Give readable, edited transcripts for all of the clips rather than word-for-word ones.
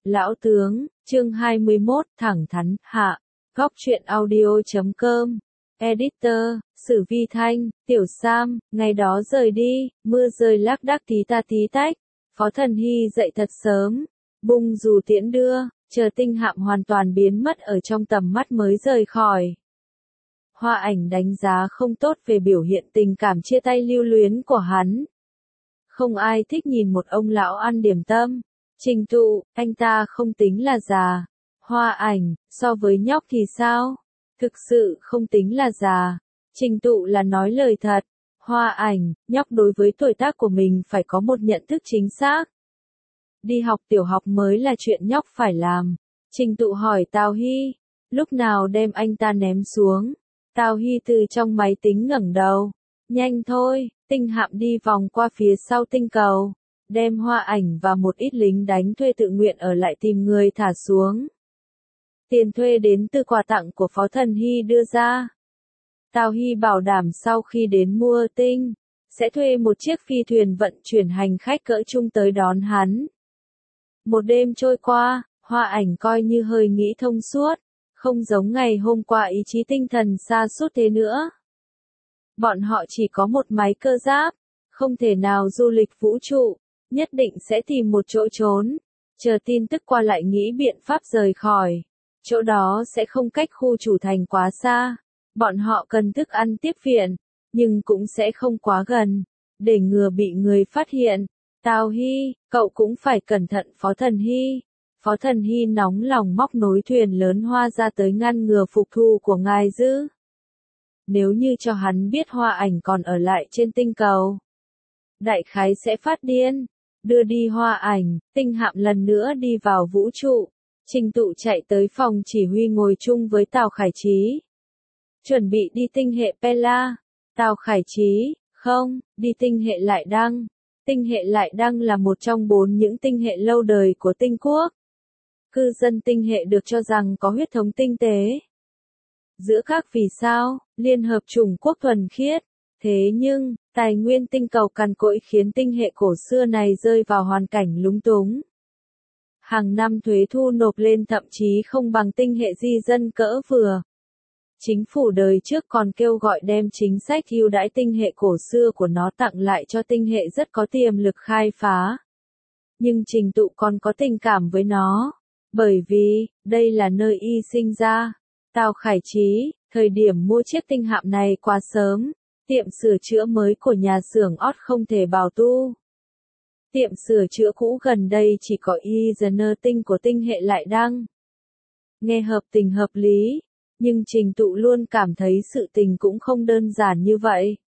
Lão tướng, chương 21, thẳng thắn, hạ. Góc truyện audio.com. Editor, Sử Vi Thanh, Tiểu Sam, ngày đó rời đi, mưa rơi lác đác tí ta tí tách. Phó Thần Hy dậy thật sớm, bung dù tiễn đưa, chờ tinh hạm hoàn toàn biến mất ở trong tầm mắt mới rời khỏi. Hoa Ảnh đánh giá không tốt về biểu hiện tình cảm chia tay lưu luyến của hắn. Không ai thích nhìn một ông lão ăn điểm tâm. Trình Tụ, anh ta không tính là già. Hoa Ảnh, so với nhóc thì sao? Thực sự không tính là già. Trình Tụ là nói lời thật. Hoa Ảnh, nhóc đối với tuổi tác của mình phải có một nhận thức chính xác. Đi học tiểu học mới là chuyện nhóc phải làm. Trình Tụ hỏi Tào Hy, lúc nào đem anh ta ném xuống? Tào Hy từ trong máy tính ngẩng đầu. Nhanh thôi, tinh hạm đi vòng qua phía sau tinh cầu. Đem Hoa Ảnh và một ít lính đánh thuê tự nguyện ở lại tìm người thả xuống. Tiền thuê đến từ quà tặng của Phó Thần Hy đưa ra. Tào Hy bảo đảm sau khi đến mua tinh, sẽ thuê một chiếc phi thuyền vận chuyển hành khách cỡ trung tới đón hắn. Một đêm trôi qua, Hoa Ảnh coi như hơi nghĩ thông suốt, không giống ngày hôm qua ý chí tinh thần sa sút thế nữa. Bọn họ chỉ có một máy cơ giáp, không thể nào du lịch vũ trụ, nhất định sẽ tìm một chỗ trốn, chờ tin tức qua lại nghĩ biện pháp rời khỏi. Chỗ đó sẽ không cách khu chủ thành quá xa, bọn họ cần thức ăn tiếp viện, nhưng cũng sẽ không quá gần, để ngừa bị người phát hiện. Tào Hy, cậu cũng phải cẩn thận Phó Thần Hy. Phó Thần Hy nóng lòng móc nối thuyền lớn Hoa ra tới ngăn ngừa phục thù của ngài dữ. Nếu như cho hắn biết Hoa Ảnh còn ở lại trên tinh cầu, đại khái sẽ phát điên. Đưa đi Hoa Ảnh, tinh hạm lần nữa đi vào vũ trụ. Trình Tụ chạy tới phòng chỉ huy ngồi chung với Tào Khải Chí. Chuẩn bị đi tinh hệ Pela. Tào Khải Chí, không, đi tinh hệ Lại Đăng. Tinh hệ Lại Đăng là một trong 4 những tinh hệ lâu đời của tinh quốc. Cư dân tinh hệ được cho rằng có huyết thống tinh tế. Giữa các vì sao, liên hợp chủng quốc thuần khiết. Thế nhưng, tài nguyên tinh cầu cằn cỗi khiến tinh hệ cổ xưa này rơi vào hoàn cảnh lúng túng. Hàng năm thuế thu nộp lên thậm chí không bằng tinh hệ di dân cỡ vừa. Chính phủ đời trước còn kêu gọi đem chính sách ưu đãi tinh hệ cổ xưa của nó tặng lại cho tinh hệ rất có tiềm lực khai phá. Nhưng Trình Tụ còn có tình cảm với nó, bởi vì, đây là nơi y sinh ra. Tào Khải Chí, thời điểm mua chiếc tinh hạm này quá sớm, tiệm sửa chữa mới của nhà xưởng Ót không thể bảo tu. Tiệm sửa chữa cũ gần đây chỉ có Eazener tinh của tinh hệ Lại Đăng. Nghe hợp tình hợp lý, nhưng Trình Tụ luôn cảm thấy sự tình cũng không đơn giản như vậy.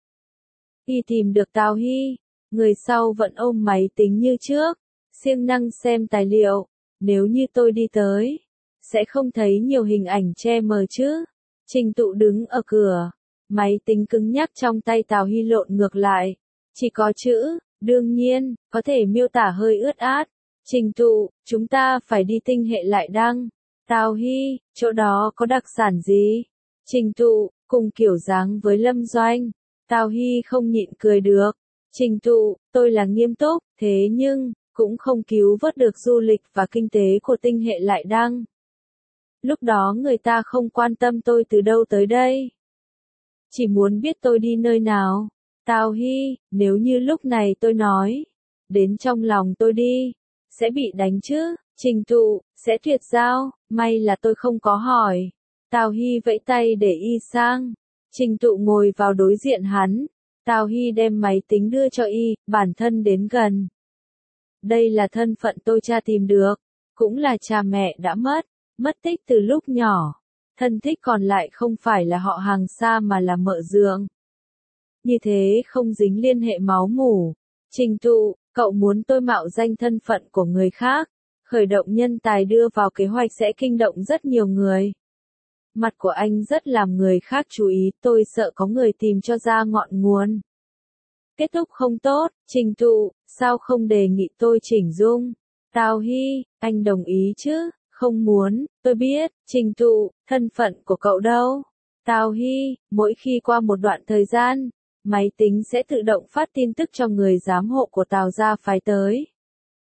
Y tìm được Tào Hy, người sau vẫn ôm máy tính như trước, siêng năng xem tài liệu. Nếu như tôi đi tới, sẽ không thấy nhiều hình ảnh che mờ chứ. Trình Tụ đứng ở cửa, máy tính cứng nhắc trong tay Tào Hy lộn ngược lại. Chỉ có chữ, đương nhiên, có thể miêu tả hơi ướt át. Trình Tụ, chúng ta phải đi tinh hệ Lại Đăng. Tào Hy, chỗ đó có đặc sản gì? Trình Tụ, cùng kiểu dáng với Lâm Doanh. Tào Hy không nhịn cười được. Trình Tụ, tôi là nghiêm túc, thế nhưng, cũng không cứu vớt được du lịch và kinh tế của tinh hệ Lại Đăng. Lúc đó người ta không quan tâm tôi từ đâu tới đây. Chỉ muốn biết tôi đi nơi nào. Tào Hy, nếu như lúc này tôi nói, đến trong lòng tôi đi, sẽ bị đánh chứ. Trình Tụ, sẽ tuyệt giao, may là tôi không có hỏi. Tào Hy vẫy tay để y sang. Trình Tụ ngồi vào đối diện hắn. Tào Hy đem máy tính đưa cho y, bản thân đến gần. Đây là thân phận tôi tra tìm được, cũng là cha mẹ đã mất tích từ lúc nhỏ. Thân thích còn lại không phải là họ hàng xa mà là mợ dượng. Như thế không dính liên hệ máu mủ. Trình Tụ, cậu muốn tôi mạo danh thân phận của người khác, khởi động nhân tài đưa vào kế hoạch sẽ kinh động rất nhiều người. Mặt của anh rất làm người khác chú ý, tôi sợ có người tìm cho ra ngọn nguồn. Kết thúc không tốt, Trình Tụ, sao không đề nghị tôi chỉnh dung? Tào Hy, anh đồng ý chứ? Không muốn, tôi biết. Trình Tụ, thân phận của cậu đâu? Tào Hy, mỗi khi qua một đoạn thời gian, máy tính sẽ tự động phát tin tức cho người giám hộ của Tào gia phái tới.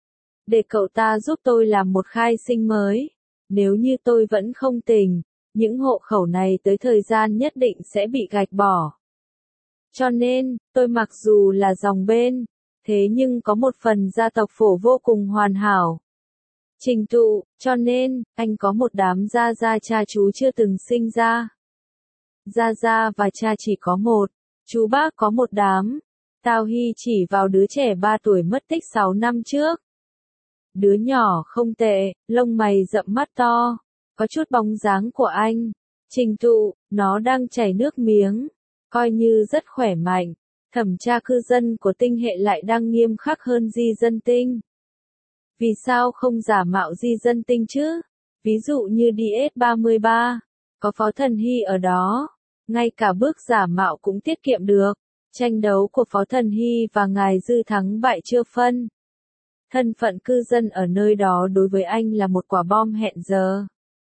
để cậu ta giúp tôi làm một khai sinh mới. Nếu như tôi vẫn không tỉnh, những hộ khẩu này tới thời gian nhất định sẽ bị gạch bỏ. Cho nên, tôi mặc dù là dòng bên, thế nhưng có một phần gia tộc phổ vô cùng hoàn hảo. Trình Tụ, cho nên, anh có một đám gia gia cha chú chưa từng sinh ra. Gia gia và cha chỉ có một, chú bác có một đám. Tao Hy chỉ vào đứa trẻ 3 tuổi mất tích 6 năm trước. Đứa nhỏ không tệ, lông mày rậm mắt to, có chút bóng dáng của anh. Trình Tụ, nó đang chảy nước miếng, coi như rất khỏe mạnh. Thẩm tra cư dân của tinh hệ lại đang nghiêm khắc hơn di dân tinh. Vì sao không giả mạo di dân tinh chứ? Ví dụ như DS-33, có Phó Thần Hy ở đó, ngay cả bước giả mạo cũng tiết kiệm được. Tranh đấu của Phó Thần Hy và ngài Dư thắng bại chưa phân. Thân phận cư dân ở nơi đó đối với anh là một quả bom hẹn giờ.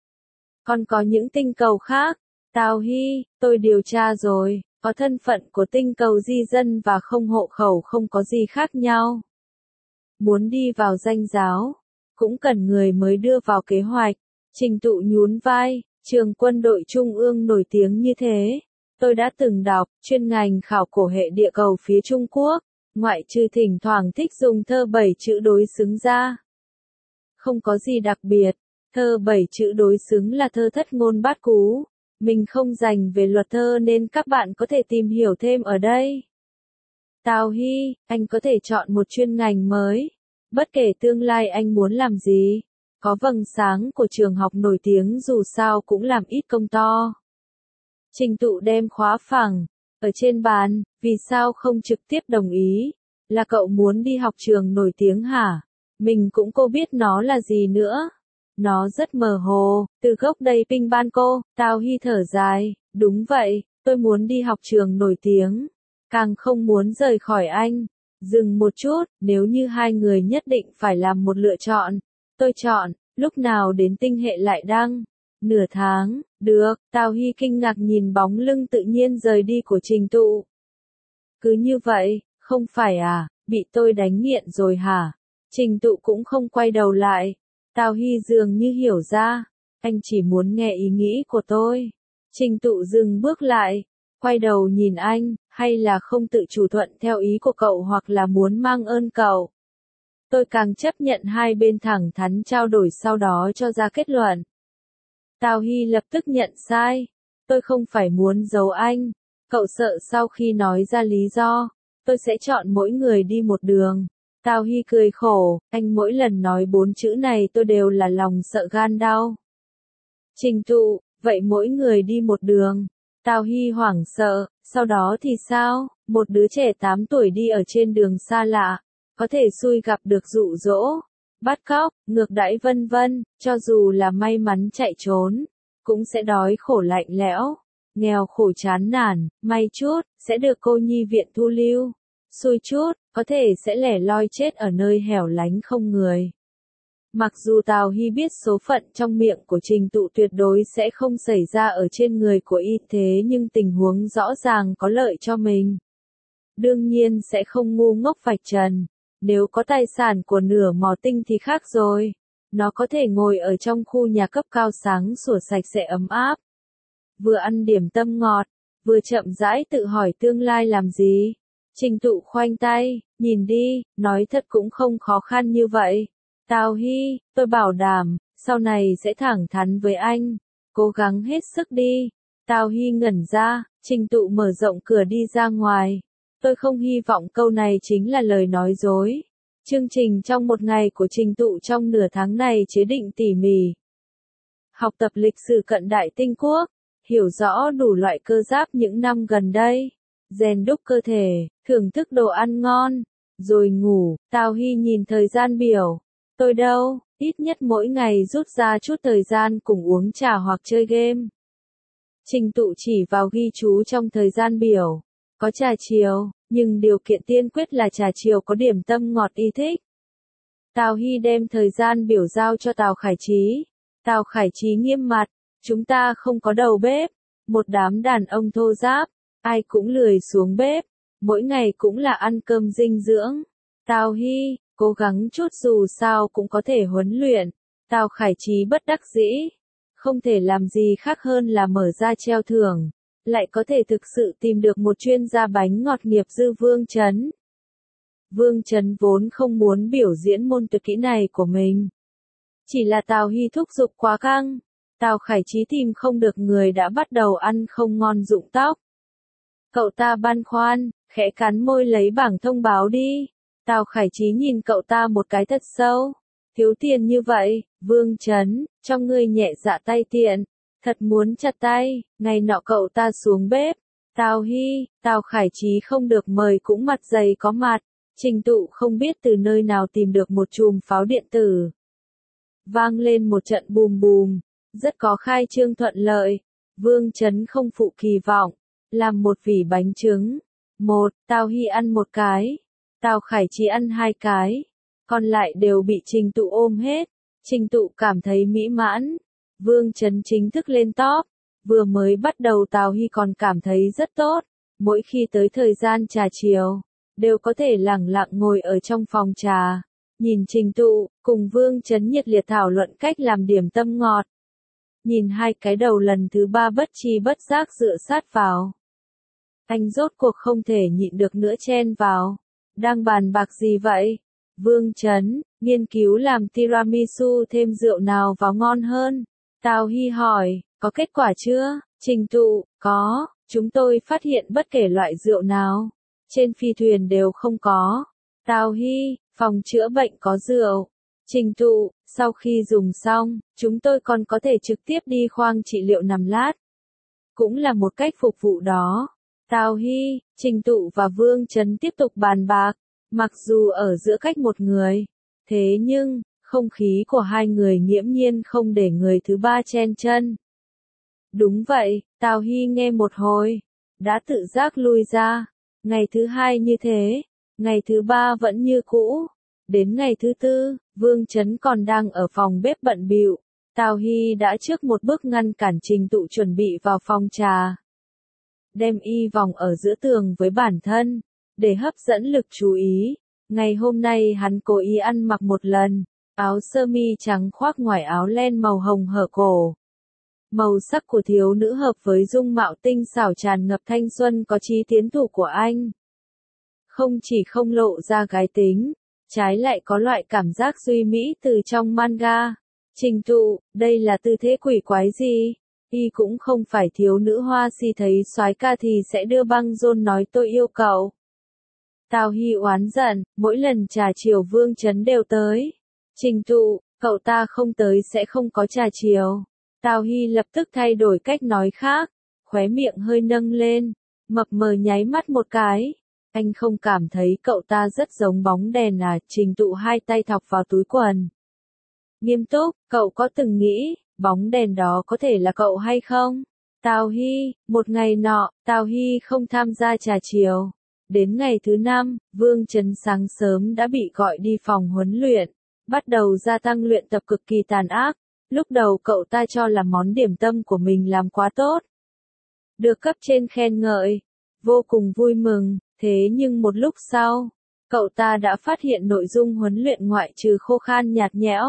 Còn có những tinh cầu khác. Tào Hy, tôi điều tra rồi, có thân phận của tinh cầu di dân và không hộ khẩu không có gì khác nhau. Muốn đi vào danh giáo, cũng cần người mới đưa vào kế hoạch. Trình Tụ nhún vai, trường quân đội trung ương nổi tiếng như thế. Tôi đã từng đọc, chuyên ngành khảo cổ hệ địa cầu phía Trung Quốc, ngoại trừ thỉnh thoảng thích dùng thơ 7 chữ đối xứng ra. Không có gì đặc biệt, thơ 7 chữ đối xứng là thơ thất ngôn bát cú. Mình không dành về luật thơ nên các bạn có thể tìm hiểu thêm ở đây. Tào Hy, anh có thể chọn một chuyên ngành mới. Bất kể tương lai anh muốn làm gì, có vầng sáng của trường học nổi tiếng dù sao cũng làm ít công to. Trình Tụ đem khóa phẳng ở trên bàn, vì sao không trực tiếp đồng ý? Là cậu muốn đi học trường nổi tiếng hả? Mình cũng cô biết nó là gì nữa. Nó rất mơ hồ, từ gốc đầy Pinh Ban cô, Tào Hy thở dài, đúng vậy, tôi muốn đi học trường nổi tiếng, càng không muốn rời khỏi anh. Dừng một chút, nếu như hai người nhất định phải làm một lựa chọn, tôi chọn, lúc nào đến tinh hệ lại đăng. Nửa tháng, được, Tào Hy kinh ngạc nhìn bóng lưng tự nhiên rời đi của Trình Tụ. Cứ như vậy, không phải à, bị tôi đánh nghiện rồi hả? Trình Tụ cũng không quay đầu lại. Tào Hy dường như hiểu ra, anh chỉ muốn nghe ý nghĩ của tôi. Trình Tụ dừng bước lại, quay đầu nhìn anh, hay là không tự chủ thuận theo ý của cậu hoặc là muốn mang ơn cậu. Tôi càng chấp nhận hai bên thẳng thắn trao đổi sau đó cho ra kết luận. Tào Hy lập tức nhận sai. Tôi không phải muốn giấu anh. Cậu sợ sau khi nói ra lý do, tôi sẽ chọn mỗi người đi một đường. Tào Hy cười khổ, anh mỗi lần nói 4 chữ này tôi đều là lòng sợ gan đau. Trình Tụ, vậy mỗi người đi một đường. Tào Hy hoảng sợ, sau đó thì sao? Một đứa trẻ 8 tuổi đi ở trên đường xa lạ, có thể xui gặp được dụ dỗ, bắt cóc, ngược đãi vân vân, cho dù là may mắn chạy trốn, cũng sẽ đói khổ lạnh lẽo, nghèo khổ chán nản, may chút, sẽ được cô nhi viện thu lưu, xui chút, có thể sẽ lẻ loi chết ở nơi hẻo lánh không người. Mặc dù Tào Hy biết số phận trong miệng của Trình Tụ tuyệt đối sẽ không xảy ra ở trên người của y thế nhưng tình huống rõ ràng có lợi cho mình. Đương nhiên sẽ không ngu ngốc vạch trần. Nếu có tài sản của nửa mỏ tinh thì khác rồi. Nó có thể ngồi ở trong khu nhà cấp cao sáng sủa sạch sẽ ấm áp. Vừa ăn điểm tâm ngọt, vừa chậm rãi tự hỏi tương lai làm gì. Trình Tụ khoanh tay, nhìn đi, nói thật cũng không khó khăn như vậy. Tào Hy, tôi bảo đảm, sau này sẽ thẳng thắn với anh. Cố gắng hết sức đi. Tào Hy ngẩn ra, Trình Tụ mở rộng cửa đi ra ngoài. Tôi không hy vọng câu này chính là lời nói dối. Chương trình trong một ngày của Trình Tụ trong nửa tháng này chế định tỉ mỉ. Học tập lịch sử cận đại Tinh Quốc, hiểu rõ đủ loại cơ giáp những năm gần đây, rèn đúc cơ thể, thưởng thức đồ ăn ngon, rồi ngủ. Tào Hy nhìn thời gian biểu. Tôi đâu, ít nhất mỗi ngày rút ra chút thời gian cùng uống trà hoặc chơi game. Trình Tụ chỉ vào ghi chú trong thời gian biểu. Có trà chiều, nhưng điều kiện tiên quyết là trà chiều có điểm tâm ngọt y thích. Tào Hy đem thời gian biểu giao cho Tào Khải Chí. Tào Khải Chí nghiêm mặt, chúng ta không có đầu bếp, một đám đàn ông thô ráp, ai cũng lười xuống bếp, mỗi ngày cũng là ăn cơm dinh dưỡng. Tào Hy, Cố gắng chút dù sao cũng có thể huấn luyện. Tào Khải Chí bất đắc dĩ. Không thể làm gì khác hơn là mở ra treo thưởng. Lại có thể thực sự tìm được một chuyên gia bánh ngọt nghiệp dư Vương Chấn. Vương Chấn vốn không muốn biểu diễn môn tuyệt kỹ này của mình. Chỉ là Tào Hy thúc giục quá căng. Tào Khải Chí tìm không được người đã bắt đầu ăn không ngon rụng tóc. Cậu ta băn khoăn, khẽ cắn môi lấy bảng thông báo đi. Tào Khải Chí nhìn cậu ta một cái thật sâu. Thiếu tiền như vậy, Vương Chấn, cho ngươi nhẹ dạ tay tiện. Thật muốn chặt tay, ngày nọ cậu ta xuống bếp. Tào Hy, Tào Khải Chí không được mời cũng mặt dày có mặt. Trình Tụ không biết từ nơi nào tìm được một chùm pháo điện tử. Vang lên một trận bùm bùm, rất có khai trương thuận lợi. Vương Chấn không phụ kỳ vọng, làm một vỉ bánh trứng. Tào Hy ăn một cái, Tào Khải Chí ăn 2 cái, còn lại đều bị Trình Tụ ôm hết. Trình Tụ cảm thấy mỹ mãn. Vương Chấn chính thức lên top. Vừa mới bắt đầu Tào Hy còn cảm thấy rất tốt. Mỗi khi tới thời gian trà chiều, đều có thể lẳng lặng ngồi ở trong phòng trà, nhìn Trình Tụ, cùng Vương Chấn nhiệt liệt thảo luận cách làm điểm tâm ngọt. Nhìn 2 cái đầu lần thứ 3 bất chi bất giác dựa sát vào. Anh rốt cuộc không thể nhịn được nữa chen vào. Đang bàn bạc gì vậy? Vương Chấn, nghiên cứu làm tiramisu thêm rượu nào vào ngon hơn? Tào Hy hỏi, có kết quả chưa? Trình Tụ, có, chúng tôi phát hiện bất kể loại rượu nào, trên phi thuyền đều không có. Tào Hy, phòng chữa bệnh có rượu. Trình Tụ, sau khi dùng xong, chúng tôi còn có thể trực tiếp đi khoang trị liệu nằm lát. Cũng là một cách phục vụ đó. Tào Hy, Trình Tụ và Vương Chấn tiếp tục bàn bạc, mặc dù ở giữa cách một người. Thế nhưng, không khí của 2 người nghiễm nhiên không để người thứ 3 chen chân. Đúng vậy, Tào Hy nghe một hồi, đã tự giác lui ra. Ngày thứ 2 như thế, ngày thứ 3 vẫn như cũ. Đến ngày thứ 4, Vương Chấn còn đang ở phòng bếp bận bịu. Tào Hy đã trước một bước ngăn cản Trình Tụ chuẩn bị vào phòng trà. Đem y vòng ở giữa tường với bản thân, để hấp dẫn lực chú ý. Ngày hôm nay hắn cố ý ăn mặc một lần, áo sơ mi trắng khoác ngoài áo len màu hồng hở cổ. Màu sắc của thiếu nữ hợp với dung mạo tinh xảo tràn ngập thanh xuân có chí tiến thủ của anh. Không chỉ không lộ ra gái tính, trái lại có loại cảm giác duy mỹ từ trong manga. Trình Tụ, đây là tư thế quỷ quái gì? Y cũng không phải thiếu nữ hoa si thấy soái ca thì sẽ đưa băng rôn nói tôi yêu cậu. Tào Hy oán giận, mỗi lần trà chiều Vương Chấn đều tới. Trình Tụ, cậu ta không tới sẽ không có trà chiều. Tào Hy lập tức thay đổi cách nói khác, khóe miệng hơi nâng lên, mập mờ nháy mắt một cái. Anh không cảm thấy cậu ta rất giống bóng đèn à? Trình Tụ 2 tay thọc vào túi quần. Nghiêm túc, cậu có từng nghĩ, bóng đèn đó có thể là cậu hay không? Tào Hy, một ngày nọ, Tào Hy không tham gia trà chiều. Đến ngày thứ 5, Vương Chấn sáng sớm đã bị gọi đi phòng huấn luyện, bắt đầu gia tăng luyện tập cực kỳ tàn ác. Lúc đầu cậu ta cho là món điểm tâm của mình làm quá tốt, được cấp trên khen ngợi, vô cùng vui mừng. Thế nhưng một lúc sau, cậu ta đã phát hiện nội dung huấn luyện ngoại trừ khô khan nhạt nhẽo,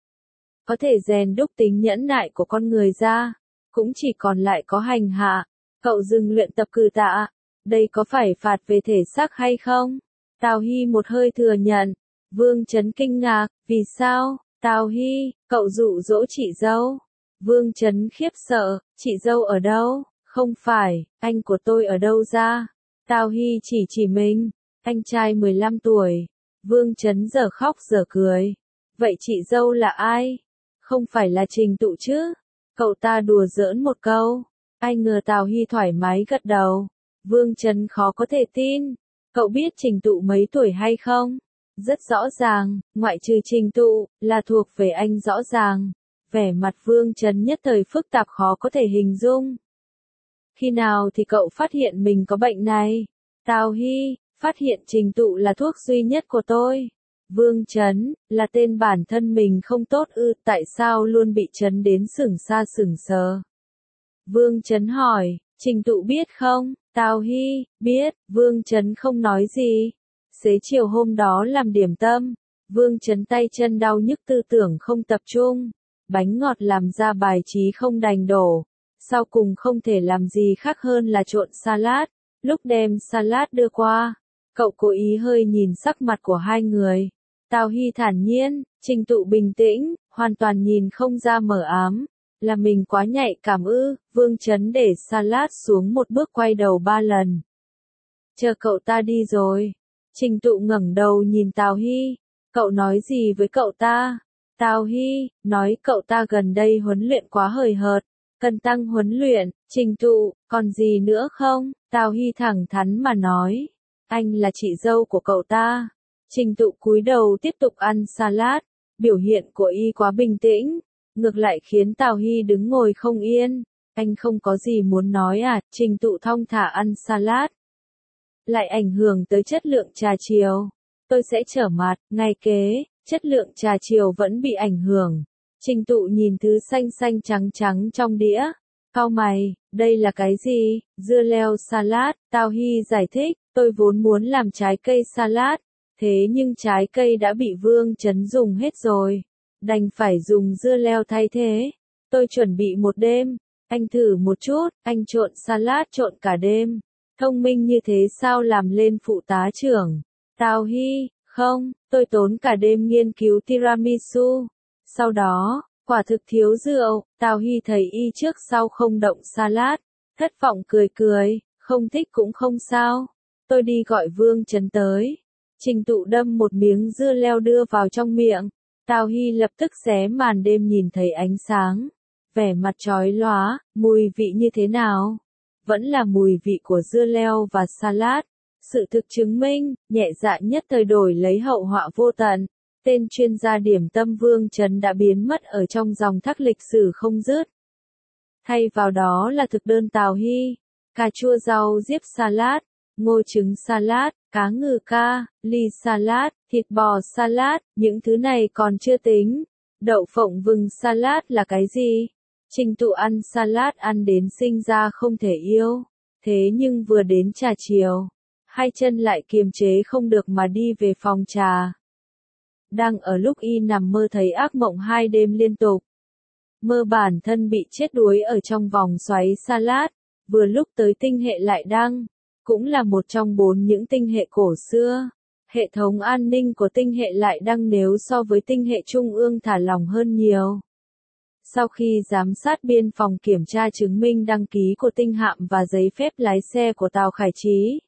có thể rèn đúc tính nhẫn nại của con người ra, cũng chỉ còn lại có hành hạ. Cậu dừng luyện tập cử tạ, đây có phải phạt về thể xác hay không? Tào Hy một hơi thừa nhận. Vương Chấn kinh ngạc, vì sao? Tào Hy, cậu dụ dỗ chị dâu. Vương Chấn khiếp sợ, chị dâu ở đâu? Không phải, anh của tôi ở đâu ra? Tào Hy chỉ mình, anh trai 15 tuổi. Vương Chấn giờ khóc giờ cười. Vậy chị dâu là ai? Không phải là Trình Tụ chứ? Cậu ta đùa giỡn một câu. Ai ngờ Tào Hy thoải mái gật đầu. Vương Chấn khó có thể tin. Cậu biết Trình Tụ mấy tuổi hay không? Rất rõ ràng, ngoại trừ Trình Tụ, là thuộc về anh rõ ràng. Vẻ mặt Vương Chấn nhất thời phức tạp khó có thể hình dung. Khi nào thì cậu phát hiện mình có bệnh này? Tào Hy, phát hiện Trình Tụ là thuốc duy nhất của tôi. Vương Chấn, là tên bản thân mình không tốt ư? Tại sao luôn bị chấn đến sững sờ? Vương Chấn hỏi, Trình Tụ biết không? Tào Hy, biết. Vương Chấn không nói gì. Xế chiều hôm đó làm điểm tâm, Vương Chấn tay chân đau nhức tư tưởng không tập trung. Bánh ngọt làm ra bài trí không đành đổ. Sau cùng không thể làm gì khác hơn là trộn salad. Lúc đem salad đưa qua, cậu cố ý hơi nhìn sắc mặt của hai người. Tào Hy thản nhiên, Trình Tụ bình tĩnh, hoàn toàn nhìn không ra mờ ám. Là mình quá nhạy cảm ư? Vương Chấn để salad xuống một bước quay đầu 3 lần. Chờ cậu ta đi rồi. Trình Tụ ngẩng đầu nhìn Tào Hy. Cậu nói gì với cậu ta? Tào Hy, nói cậu ta gần đây huấn luyện quá hời hợt. Cần tăng huấn luyện. Trình Tụ, còn gì nữa không? Tào Hy thẳng thắn mà nói. Anh là chị dâu của cậu ta. Trình Tụ cúi đầu tiếp tục ăn salad. Biểu hiện của y quá bình tĩnh. Ngược lại khiến Tào Hy đứng ngồi không yên. Anh không có gì muốn nói à? Trình Tụ thong thả ăn salad. Lại ảnh hưởng tới chất lượng trà chiều. Tôi sẽ trở mặt, ngay kế, chất lượng trà chiều vẫn bị ảnh hưởng. Trình Tụ nhìn thứ xanh xanh trắng trắng trong đĩa. Cau mày, đây là cái gì? Dưa leo salad. Tào Hy giải thích, tôi vốn muốn làm trái cây salad. Thế nhưng trái cây đã bị Vương Chấn dùng hết rồi. Đành phải dùng dưa leo thay thế. Tôi chuẩn bị một đêm. Anh thử một chút, anh trộn salad trộn cả đêm. Thông minh như thế sao làm lên phụ tá trưởng? Tào Hy, không, tôi tốn cả đêm nghiên cứu tiramisu. Sau đó, quả thực thiếu rượu, Tào Hy thấy y trước sau không động salad. Thất vọng cười cười, không thích cũng không sao. Tôi đi gọi Vương Chấn tới. Trình Tụ đâm một miếng dưa leo đưa vào trong miệng. Tào Hy lập tức xé màn đêm nhìn thấy ánh sáng. Vẻ mặt chói lóa, mùi vị như thế nào? Vẫn là mùi vị của dưa leo và salad. Sự thực chứng minh, nhẹ dạ nhất thời đổi lấy hậu họa vô tận. Tên chuyên gia điểm tâm Vương Chấn đã biến mất ở trong dòng thác lịch sử không dứt. Thay vào đó là thực đơn Tào Hy, cà chua rau diếp salad, ngô trứng salad, cá ngừ ca, ly salad, thịt bò salad, những thứ này còn chưa tính. Đậu phộng vừng salad là cái gì? Trình Tụ ăn salad ăn đến sinh ra không thể yêu. Thế nhưng vừa đến trà chiều, hai chân lại kiềm chế không được mà đi về phòng trà. Đang ở lúc y nằm mơ thấy ác mộng 2 đêm liên tục. Mơ bản thân bị chết đuối ở trong vòng xoáy salad, vừa lúc tới tinh hệ lại đăng, cũng là một trong 4 những tinh hệ cổ xưa. Hệ thống an ninh của tinh hệ lại đăng nếu so với tinh hệ trung ương thả lỏng hơn nhiều. Sau khi giám sát biên phòng kiểm tra chứng minh đăng ký của tinh hạm và giấy phép lái xe của tàu Khải Trí,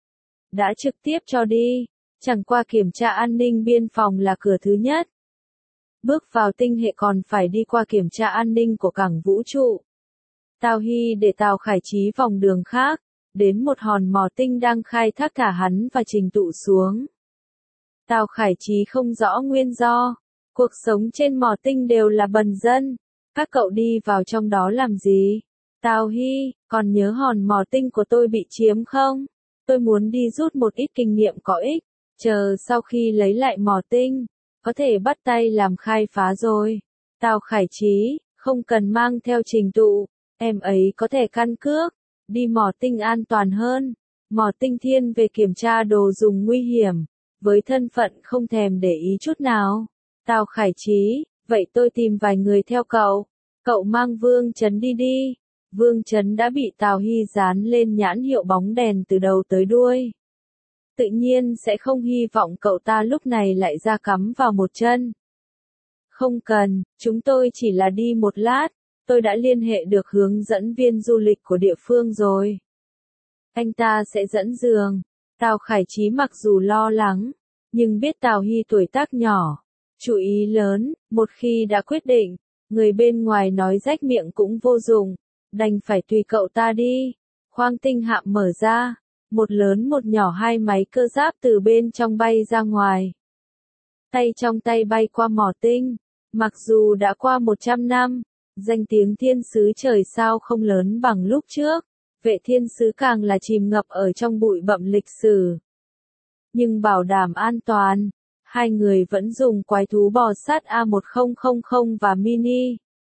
đã trực tiếp cho đi, chẳng qua kiểm tra an ninh biên phòng là cửa thứ nhất. Bước vào tinh hệ còn phải đi qua kiểm tra an ninh của cảng vũ trụ. Tào Hy để tàu Khải Trí vòng đường khác, đến một hòn mỏ tinh đang khai thác thả hắn và Trình Tụ xuống. Tào Khải Trí không rõ nguyên do, cuộc sống trên mỏ tinh đều là bần dân, các cậu đi vào trong đó làm gì? Tào Hy, còn nhớ hòn mỏ tinh của tôi bị chiếm không? Tôi muốn đi rút một ít kinh nghiệm có ích, chờ sau khi lấy lại mỏ tinh, có thể bắt tay làm khai phá rồi. Tào Khải Trí, không cần mang theo Trình Tụ, em ấy có thể căn cước, đi mỏ tinh an toàn hơn. Mỏ tinh thiên về kiểm tra đồ dùng nguy hiểm, với thân phận không thèm để ý chút nào. Tào Khải Trí, vậy tôi tìm vài người theo cậu, cậu mang Vương Chấn đi đi. Vương Chấn đã bị Tào Hy dán lên nhãn hiệu bóng đèn từ đầu tới đuôi. Tự nhiên sẽ không hy vọng cậu ta lúc này lại ra cắm vào một chân. Không cần, chúng tôi chỉ là đi một lát, tôi đã liên hệ được hướng dẫn viên du lịch của địa phương rồi. Anh ta sẽ dẫn đường. Tào Khải Trí mặc dù lo lắng, nhưng biết Tào Hy tuổi tác nhỏ, chú ý lớn, một khi đã quyết định, người bên ngoài nói rách miệng cũng vô dụng, đành phải tùy cậu ta đi. Khoang tinh hạm mở ra, một lớn một nhỏ 2 máy cơ giáp từ bên trong bay ra ngoài. Tay trong tay bay qua mỏ tinh, mặc dù đã qua 100 năm, danh tiếng thiên sứ trời sao không lớn bằng lúc trước, vệ thiên sứ càng là chìm ngập ở trong bụi bặm lịch sử. Nhưng bảo đảm an toàn, hai người vẫn dùng quái thú bò sát A1000 và Mini.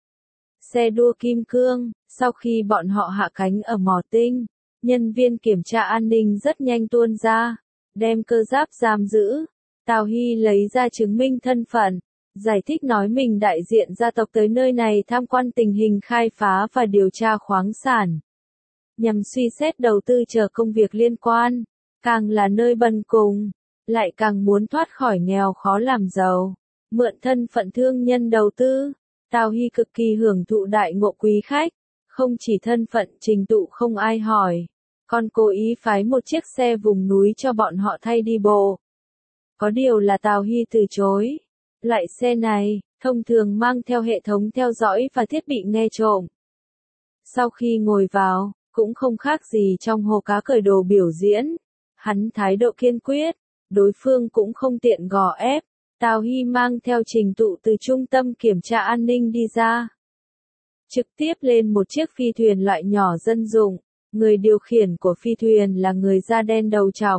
Xe đua kim cương, sau khi bọn họ hạ cánh ở mỏ tinh, nhân viên kiểm tra an ninh rất nhanh tuôn ra, đem cơ giáp giam giữ. Tào Hy lấy ra chứng minh thân phận, giải thích nói mình đại diện gia tộc tới nơi này tham quan tình hình khai phá và điều tra khoáng sản, nhằm suy xét đầu tư chờ công việc liên quan, càng là nơi bần cùng, lại càng muốn thoát khỏi nghèo khó làm giàu, mượn thân phận thương nhân đầu tư. Tào Hy cực kỳ hưởng thụ đại ngộ quý khách, không chỉ thân phận Trình Tụ không ai hỏi, còn cố ý phái một chiếc xe vùng núi cho bọn họ thay đi bộ. Có điều là Tào Hy từ chối. Loại xe này, thông thường mang theo hệ thống theo dõi và thiết bị nghe trộm. Sau khi ngồi vào, cũng không khác gì trong hồ cá cởi đồ biểu diễn. Hắn thái độ kiên quyết, đối phương cũng không tiện gò ép. Tào Hy mang theo Trình Tụ từ trung tâm kiểm tra an ninh đi ra. Trực tiếp lên một chiếc phi thuyền loại nhỏ dân dụng, người điều khiển của phi thuyền là người da đen đầu trọc.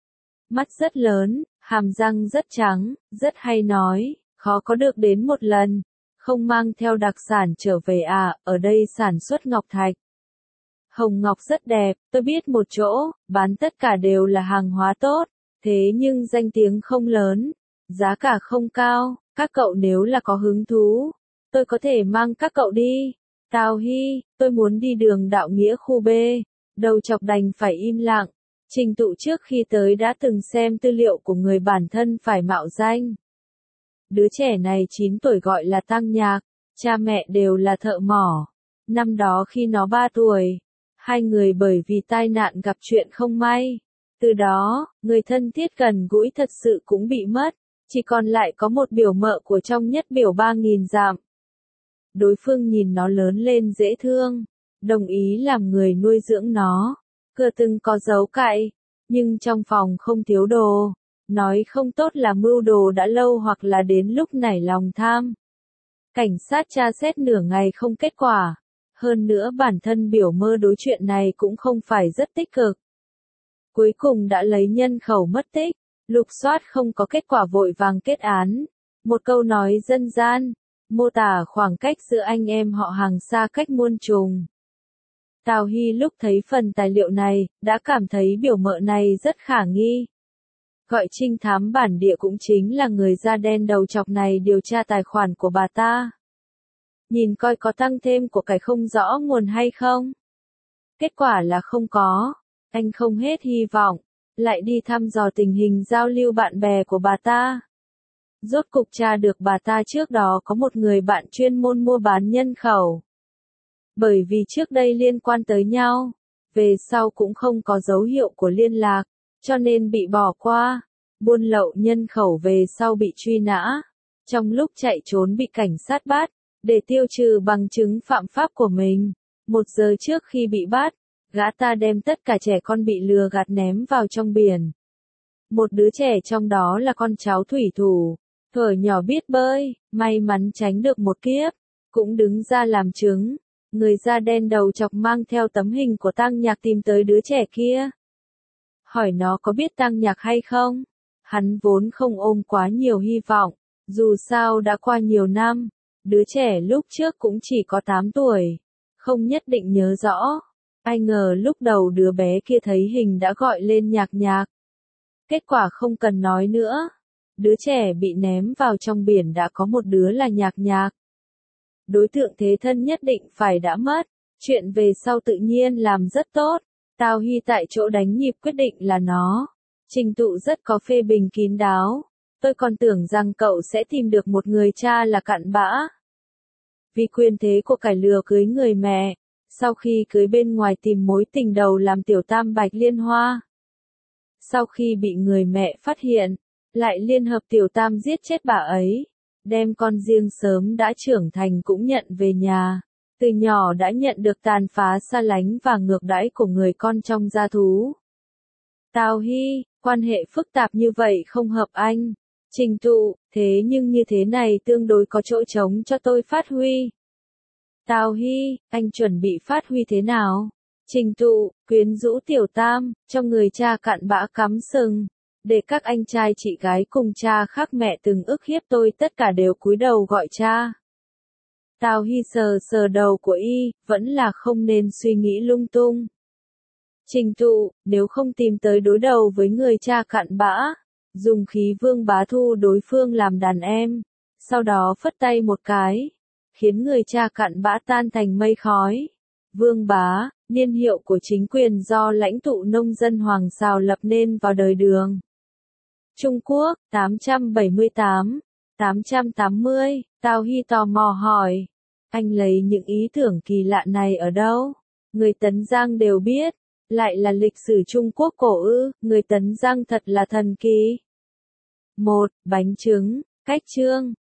Mắt rất lớn, hàm răng rất trắng, rất hay nói, khó có được đến một lần, không mang theo đặc sản trở về à, ở đây sản xuất ngọc thạch. Hồng ngọc rất đẹp, tôi biết một chỗ, bán tất cả đều là hàng hóa tốt, thế nhưng danh tiếng không lớn, giá cả không cao, các cậu nếu là có hứng thú, tôi có thể mang các cậu đi. Tào Hy, tôi muốn đi đường đạo nghĩa khu B, đầu chọc đành phải im lặng. Trình Tụ trước khi tới đã từng xem tư liệu của người bản thân phải mạo danh. Đứa trẻ này 9 tuổi gọi là Tăng Nhạc, cha mẹ đều là thợ mỏ. Năm đó khi nó 3 tuổi, hai người bởi vì tai nạn gặp chuyện không may. Từ đó, người thân thiết gần gũi thật sự cũng bị mất, chỉ còn lại có một biểu mợ của trong nhất biểu 3.000 dặm. Đối phương nhìn nó lớn lên dễ thương, đồng ý làm người nuôi dưỡng nó. Cửa từng có dấu cậy, nhưng trong phòng không thiếu đồ. Nói không tốt là mưu đồ đã lâu hoặc là đến lúc nảy lòng tham. Cảnh sát tra xét nửa ngày không kết quả. Hơn nữa bản thân biểu mơ đối chuyện này cũng không phải rất tích cực. Cuối cùng đã lấy nhân khẩu mất tích, lục soát không có kết quả vội vàng kết án. Một câu nói dân gian, mô tả khoảng cách giữa anh em họ hàng xa cách muôn trùng. Tào Hy lúc thấy phần tài liệu này, đã cảm thấy biểu mợ này rất khả nghi. Gọi trinh thám bản địa cũng chính là người da đen đầu chọc này điều tra tài khoản của bà ta. Nhìn coi có tăng thêm của cải không rõ nguồn hay không. Kết quả là không có. Anh không hết hy vọng, lại đi thăm dò tình hình giao lưu bạn bè của bà ta. Rốt cục tra được bà ta trước đó có một người bạn chuyên môn mua bán nhân khẩu. Bởi vì trước đây liên quan tới nhau, về sau cũng không có dấu hiệu của liên lạc, cho nên bị bỏ qua. Buôn lậu nhân khẩu về sau bị truy nã. Trong lúc chạy trốn bị cảnh sát bắt, để tiêu trừ bằng chứng phạm pháp của mình. 1 giờ trước khi bị bắt, gã ta đem tất cả trẻ con bị lừa gạt ném vào trong biển. Một đứa trẻ trong đó là con cháu thủy thủ, thuở nhỏ biết bơi, may mắn tránh được một kiếp, cũng đứng ra làm chứng. Người da đen đầu chọc mang theo tấm hình của Tăng Nhạc tìm tới đứa trẻ kia. Hỏi nó có biết Tăng Nhạc hay không? Hắn vốn không ôm quá nhiều hy vọng, dù sao đã qua nhiều năm, đứa trẻ lúc trước cũng chỉ có 8 tuổi, không nhất định nhớ rõ. Ai ngờ lúc đầu đứa bé kia thấy hình đã gọi lên Nhạc Nhạc. Kết quả không cần nói nữa, đứa trẻ bị ném vào trong biển đã có một đứa là Nhạc Nhạc. Đối tượng thế thân nhất định phải đã mất, chuyện về sau tự nhiên làm rất tốt. Tào Hy tại chỗ đánh nhịp quyết định là nó. Trình Tụ rất có phê bình kín đáo. Tôi còn tưởng rằng cậu sẽ tìm được một người cha là cặn bã. Vì quyền thế của cải lừa cưới người mẹ, sau khi cưới bên ngoài tìm mối tình đầu làm tiểu tam bạch liên hoa. Sau khi bị người mẹ phát hiện, lại liên hợp tiểu tam giết chết bà ấy. Đem con riêng sớm đã trưởng thành cũng nhận về nhà. Từ nhỏ đã nhận được tàn phá xa lánh và ngược đãi của người con trong gia thú. Tào Hy, quan hệ phức tạp như vậy không hợp anh. Trình Tụ, thế nhưng như thế này tương đối có chỗ trống cho tôi phát huy. Tào Hy, anh chuẩn bị phát huy thế nào? Trình Tụ, quyến rũ tiểu tam, cho người cha cặn bã cắm sừng. Để các anh trai chị gái cùng cha khác mẹ từng ức hiếp tôi tất cả đều cúi đầu gọi cha. Tào Hy sờ sờ đầu của y, vẫn là không nên suy nghĩ lung tung. Trình Tụ, nếu không tìm tới đối đầu với người cha cặn bã, dùng khí Vương Bá thu đối phương làm đàn em, sau đó phất tay một cái, khiến người cha cặn bã tan thành mây khói. Vương Bá, niên hiệu của chính quyền do lãnh tụ nông dân Hoàng Sào lập nên vào đời Đường. Trung Quốc, 878. Tào Hy tò mò hỏi, anh lấy những ý tưởng kỳ lạ này ở đâu? Người Tấn Giang đều biết, lại là lịch sử Trung Quốc cổ ư, người Tấn Giang thật là thần kỳ. 1. Bánh trứng, cách chương.